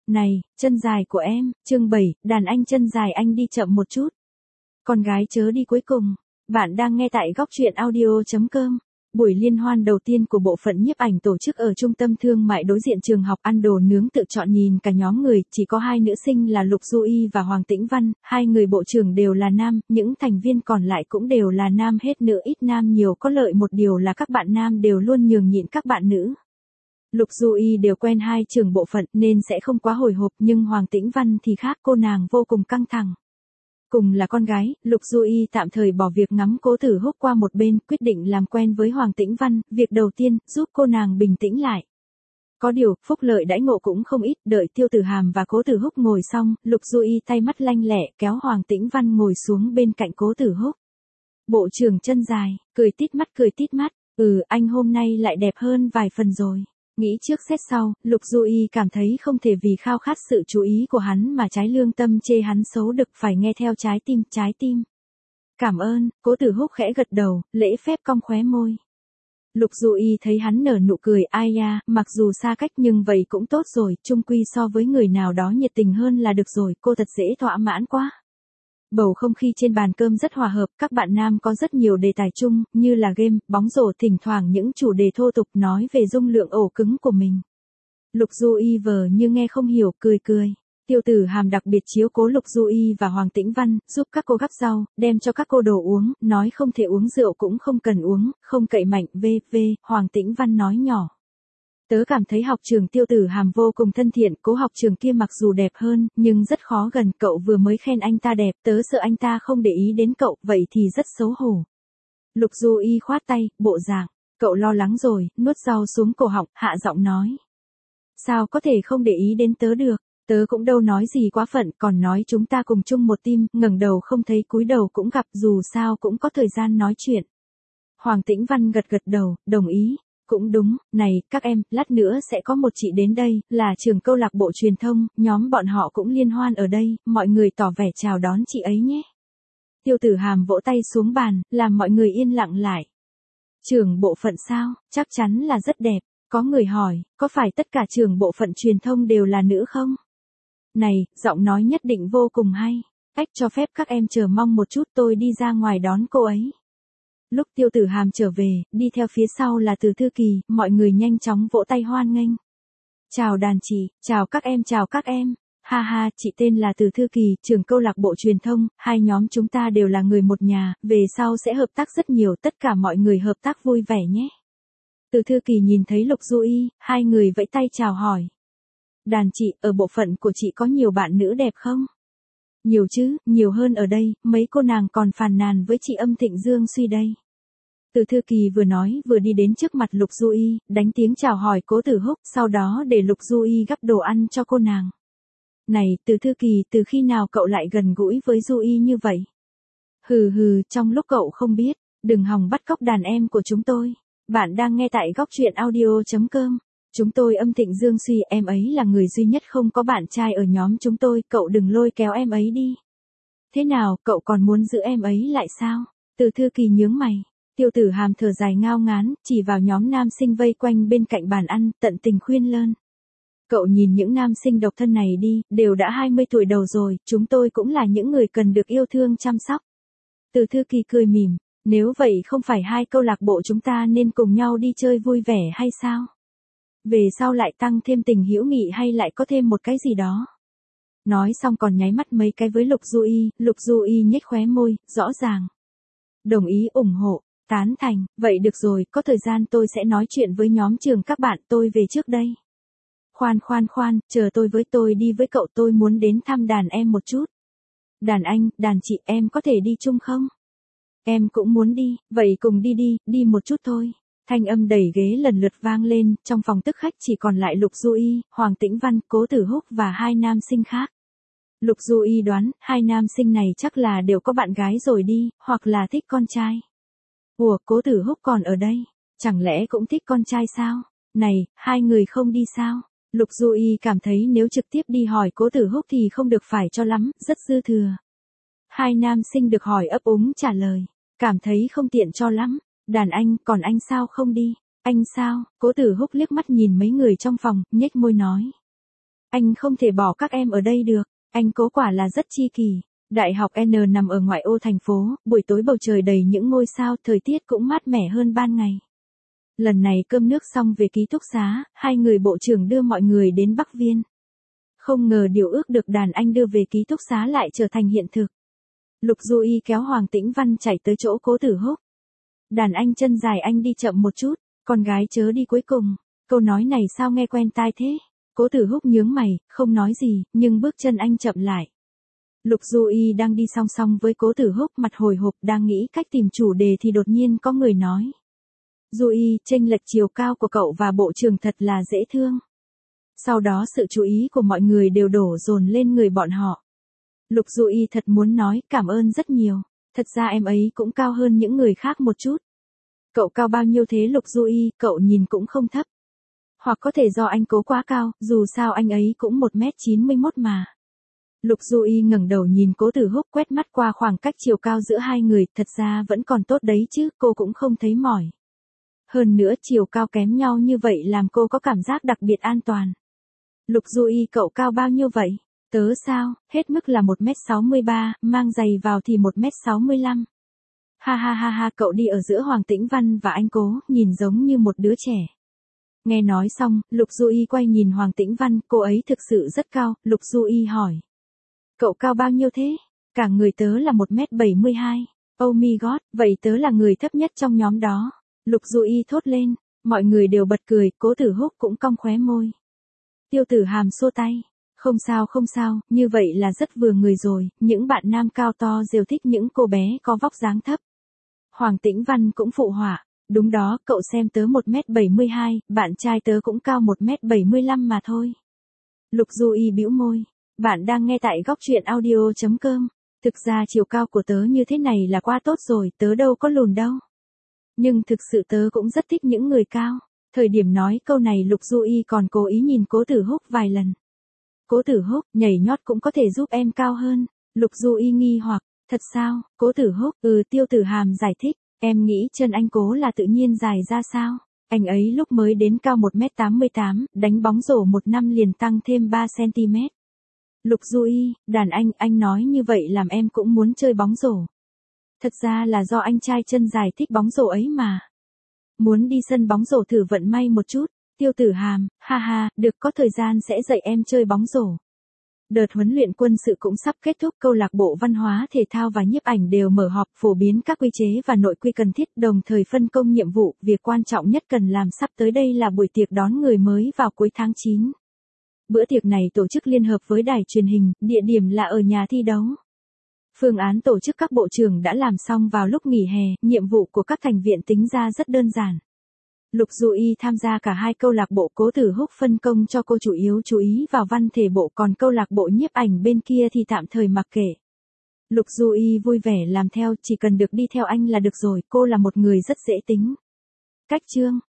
Này, chân dài của em, chương 7, đàn anh chân dài anh đi chậm một chút. Con gái chớ đi cuối cùng. Bạn đang nghe tại góc truyện audio.com. Buổi liên hoan đầu tiên của bộ phận nhiếp ảnh tổ chức ở trung tâm thương mại đối diện trường học ăn đồ nướng tự chọn, nhìn cả nhóm người, chỉ có hai nữ sinh là Lục Du Y và Hoàng Tĩnh Văn, hai người bộ trưởng đều là nam, những thành viên còn lại cũng đều là nam hết, nữ ít nam nhiều, có lợi một điều là các bạn nam đều luôn nhường nhịn các bạn nữ. Lục Du Y đều quen hai trưởng bộ phận nên sẽ không quá hồi hộp, nhưng Hoàng Tĩnh Văn thì khác, cô nàng vô cùng căng thẳng. Cùng là con gái, Lục Du Y tạm thời bỏ việc ngắm Cố Tử Húc qua một bên, quyết định làm quen với Hoàng Tĩnh Văn, việc đầu tiên, giúp cô nàng bình tĩnh lại. Có điều, phúc lợi đãi ngộ cũng không ít, đợi Tiêu Tử Hàm và Cố Tử Húc ngồi xong, Lục Du Y tay mắt lanh lẹ, kéo Hoàng Tĩnh Văn ngồi xuống bên cạnh Cố Tử Húc. Bộ trưởng chân dài, cười tít mắt, anh hôm nay lại đẹp hơn vài phần rồi. Nghĩ trước xét sau, Lục Du Y cảm thấy không thể vì khao khát sự chú ý của hắn mà trái lương tâm chê hắn xấu được, phải nghe theo trái tim. Cảm ơn, Cố Tử Húc khẽ gật đầu, lễ phép cong khóe môi. Lục Du Y thấy hắn nở nụ cười, ai ya, mặc dù xa cách nhưng vậy cũng tốt rồi, chung quy so với người nào đó nhiệt tình hơn là được rồi, cô thật dễ thỏa mãn quá. Bầu không khí trên bàn cơm rất hòa hợp, các bạn nam có rất nhiều đề tài chung, như là game, bóng rổ, thỉnh thoảng những chủ đề thô tục nói về dung lượng ổ cứng của mình. Lục Du Y vờ như nghe không hiểu, cười. Tiêu Tử Hàm đặc biệt chiếu cố Lục Du Y và Hoàng Tĩnh Văn, giúp các cô gắp rau, đem cho các cô đồ uống, nói không thể uống rượu cũng không cần uống, không cậy mạnh, Hoàng Tĩnh Văn nói nhỏ. Tớ cảm thấy học trường Tiêu Tử Hàm vô cùng thân thiện, Cố học trường kia mặc dù đẹp hơn, nhưng rất khó gần, cậu vừa mới khen anh ta đẹp, tớ sợ anh ta không để ý đến cậu, vậy thì rất xấu hổ. Lục Du Y khoát tay, bộ dạng, cậu lo lắng rồi, nuốt rau xuống cổ họng, hạ giọng nói. Sao có thể không để ý đến tớ được, tớ cũng đâu nói gì quá phận, còn nói chúng ta cùng chung một team, ngẩng đầu không thấy cúi đầu cũng gặp, dù sao cũng có thời gian nói chuyện. Hoàng Tĩnh Văn gật đầu, đồng ý. Cũng đúng, này, các em, lát nữa sẽ có một chị đến đây, là trưởng câu lạc bộ truyền thông, nhóm bọn họ cũng liên hoan ở đây, mọi người tỏ vẻ chào đón chị ấy nhé. Tiêu Tử Hàm vỗ tay xuống bàn, làm mọi người yên lặng lại. Trưởng bộ phận sao, chắc chắn là rất đẹp, có người hỏi, có phải tất cả trưởng bộ phận truyền thông đều là nữ không? Này, giọng nói nhất định vô cùng hay, cho phép các em chờ mong một chút, tôi đi ra ngoài đón cô ấy. Lúc Tiêu Tử Hàm trở về, đi theo phía sau là Từ Thư Kỳ, mọi người nhanh chóng vỗ tay hoan nghênh. Chào đàn chị, chào các em. Ha, chị tên là Từ Thư Kỳ, trưởng câu lạc bộ truyền thông, hai nhóm chúng ta đều là người một nhà, về sau sẽ hợp tác rất nhiều, tất cả mọi người hợp tác vui vẻ nhé. Từ Thư Kỳ nhìn thấy Lục Du Y, hai người vẫy tay chào hỏi. Đàn chị, ở bộ phận của chị có nhiều bạn nữ đẹp không? Nhiều chứ, nhiều hơn ở đây, mấy cô nàng còn phàn nàn với chị Âm Thịnh Dương Suy đây. Từ Thư Kỳ vừa nói vừa đi đến trước mặt Lục Du Y, đánh tiếng chào hỏi Cố Tử Húc, sau đó để Lục Du Y gắp đồ ăn cho cô nàng. Này, Từ Thư Kỳ, từ khi nào cậu lại gần gũi với Du Y như vậy? Hừ, trong lúc cậu không biết, đừng hòng bắt cóc đàn em của chúng tôi. Bạn đang nghe tại góc truyện audio.com. Chúng tôi Âm Thịnh Dương Suy, em ấy là người duy nhất không có bạn trai ở nhóm chúng tôi, cậu đừng lôi kéo em ấy đi. Thế nào, cậu còn muốn giữ em ấy lại sao? Từ Thư Kỳ nhướng mày. Tiêu Tử Hàm thở dài ngao ngán, chỉ vào nhóm nam sinh vây quanh bên cạnh bàn ăn, tận tình khuyên lơn. Cậu nhìn những nam sinh độc thân này đi, đều đã 20 tuổi đầu rồi, chúng tôi cũng là những người cần được yêu thương chăm sóc. Từ Thư Kỳ cười mỉm, nếu vậy không phải hai câu lạc bộ chúng ta nên cùng nhau đi chơi vui vẻ hay sao? Về sau lại tăng thêm tình hữu nghị hay lại có thêm một cái gì đó. Nói xong còn nháy mắt mấy cái với Lục Du Y nhếch khóe môi, rõ ràng. Đồng ý, ủng hộ, tán thành, vậy được rồi, có thời gian tôi sẽ nói chuyện với nhóm trường các bạn, tôi về trước đây. Khoan, chờ tôi đi với cậu, tôi muốn đến thăm đàn em một chút. Đàn anh, đàn chị, em có thể đi chung không? Em cũng muốn đi, vậy cùng đi một chút thôi. Thanh âm đẩy ghế lần lượt vang lên, trong phòng tức khách chỉ còn lại Lục Du Y, Hoàng Tĩnh Văn, Cố Tử Húc và hai nam sinh khác. Lục Du Y đoán, hai nam sinh này chắc là đều có bạn gái rồi đi, hoặc là thích con trai. Ủa, Cố Tử Húc còn ở đây, chẳng lẽ cũng thích con trai sao? Này, hai người không đi sao? Lục Du Y cảm thấy nếu trực tiếp đi hỏi Cố Tử Húc thì không được phải cho lắm, rất dư thừa. Hai nam sinh được hỏi ấp úng trả lời, cảm thấy không tiện cho lắm. Đàn anh, còn anh sao không đi? Anh sao? Cố Tử Húc liếc mắt nhìn mấy người trong phòng, nhếch môi nói. Anh không thể bỏ các em ở đây được. Anh Cố quả là rất chi kỷ. Đại học N nằm ở ngoại ô thành phố, buổi tối bầu trời đầy những ngôi sao, thời tiết cũng mát mẻ hơn ban ngày. Lần này cơm nước xong về ký túc xá, hai người bộ trưởng đưa mọi người đến Bắc Viên. Không ngờ điều ước được đàn anh đưa về ký túc xá lại trở thành hiện thực. Lục Du Y kéo Hoàng Tĩnh Văn chạy tới chỗ Cố Tử Húc. Đàn anh chân dài anh đi chậm một chút, con gái chớ đi cuối cùng. Câu nói này sao nghe quen tai thế? Cố Tử Húc nhướng mày, không nói gì, nhưng bước chân anh chậm lại. Lục Du Y đang đi song song với Cố Tử Húc, mặt hồi hộp đang nghĩ cách tìm chủ đề thì đột nhiên có người nói. Du Y, chênh lệch chiều cao của cậu và bộ trưởng thật là dễ thương. Sau đó sự chú ý của mọi người đều đổ dồn lên người bọn họ. Lục Du Y thật muốn nói cảm ơn rất nhiều. Thật ra em ấy cũng cao hơn những người khác một chút. Cậu cao bao nhiêu thế Lục Du Y, cậu nhìn cũng không thấp. Hoặc có thể do anh Cố quá cao, dù sao anh ấy cũng 1m91 mà. Lục Du Y ngẩng đầu nhìn Cố Tử Húc, quét mắt qua khoảng cách chiều cao giữa hai người, thật ra vẫn còn tốt đấy chứ, cô cũng không thấy mỏi. Hơn nữa chiều cao kém nhau như vậy làm cô có cảm giác đặc biệt an toàn. Lục Du Y, cậu cao bao nhiêu vậy? Tớ sao, hết mức là 1m63, mang giày vào thì 1m65. Ha ha ha ha, cậu đi ở giữa Hoàng Tĩnh Văn và anh Cố, nhìn giống như một đứa trẻ. Nghe nói xong, Lục Du Y quay nhìn Hoàng Tĩnh Văn, cô ấy thực sự rất cao. Lục Du Y hỏi. Cậu cao bao nhiêu thế? Cả người tớ là 1m72. Oh my god, vậy tớ là người thấp nhất trong nhóm đó. Lục Du Y thốt lên, mọi người đều bật cười, Cố Tử Húc cũng cong khóe môi. Tiêu Tử Hàm xua tay. Không sao không sao, như vậy là rất vừa người rồi, những bạn nam cao to đều thích những cô bé có vóc dáng thấp. Hoàng Tĩnh Văn cũng phụ họa. Đúng đó, cậu xem tớ 1m72, bạn trai tớ cũng cao 1m75 mà thôi. Lục Du Y bĩu môi. Bạn đang nghe tại góc truyện audio.com. Thực ra chiều cao của tớ như thế này là quá tốt rồi, tớ đâu có lùn đâu. Nhưng thực sự tớ cũng rất thích những người cao. Thời điểm nói câu này Lục Du Y còn cố ý nhìn Cố Tử Húc vài lần. Cố Tử Húc, nhảy nhót cũng có thể giúp em cao hơn. Lục Du Y nghi hoặc, thật sao? Cố Tử Húc, Tiêu Tử Hàm giải thích. Em nghĩ chân anh Cố là tự nhiên dài ra sao? Anh ấy lúc mới đến cao 1m88, đánh bóng rổ một năm liền tăng thêm 3cm. Lục Du Y, đàn anh nói như vậy làm em cũng muốn chơi bóng rổ. Thật ra là do anh trai chân dài thích bóng rổ ấy mà. Muốn đi sân bóng rổ thử vận may một chút. Tiêu Tử Hàm, ha ha, được, có thời gian sẽ dạy em chơi bóng rổ. Đợt huấn luyện quân sự cũng sắp kết thúc, câu lạc bộ văn hóa thể thao và nhiếp ảnh đều mở họp phổ biến các quy chế và nội quy cần thiết, đồng thời phân công nhiệm vụ, việc quan trọng nhất cần làm sắp tới đây là buổi tiệc đón người mới vào cuối tháng 9. Bữa tiệc này tổ chức liên hợp với đài truyền hình, địa điểm là ở nhà thi đấu. Phương án tổ chức các bộ trưởng đã làm xong vào lúc nghỉ hè, nhiệm vụ của các thành viên tính ra rất đơn giản. Lục Du Y tham gia cả hai câu lạc bộ, Cố Tử Húc phân công cho cô chủ yếu chú ý vào văn thể bộ, còn câu lạc bộ nhiếp ảnh bên kia thì tạm thời mặc kệ. Lục Du Y vui vẻ làm theo, chỉ cần được đi theo anh là được rồi, cô là một người rất dễ tính. Cách chương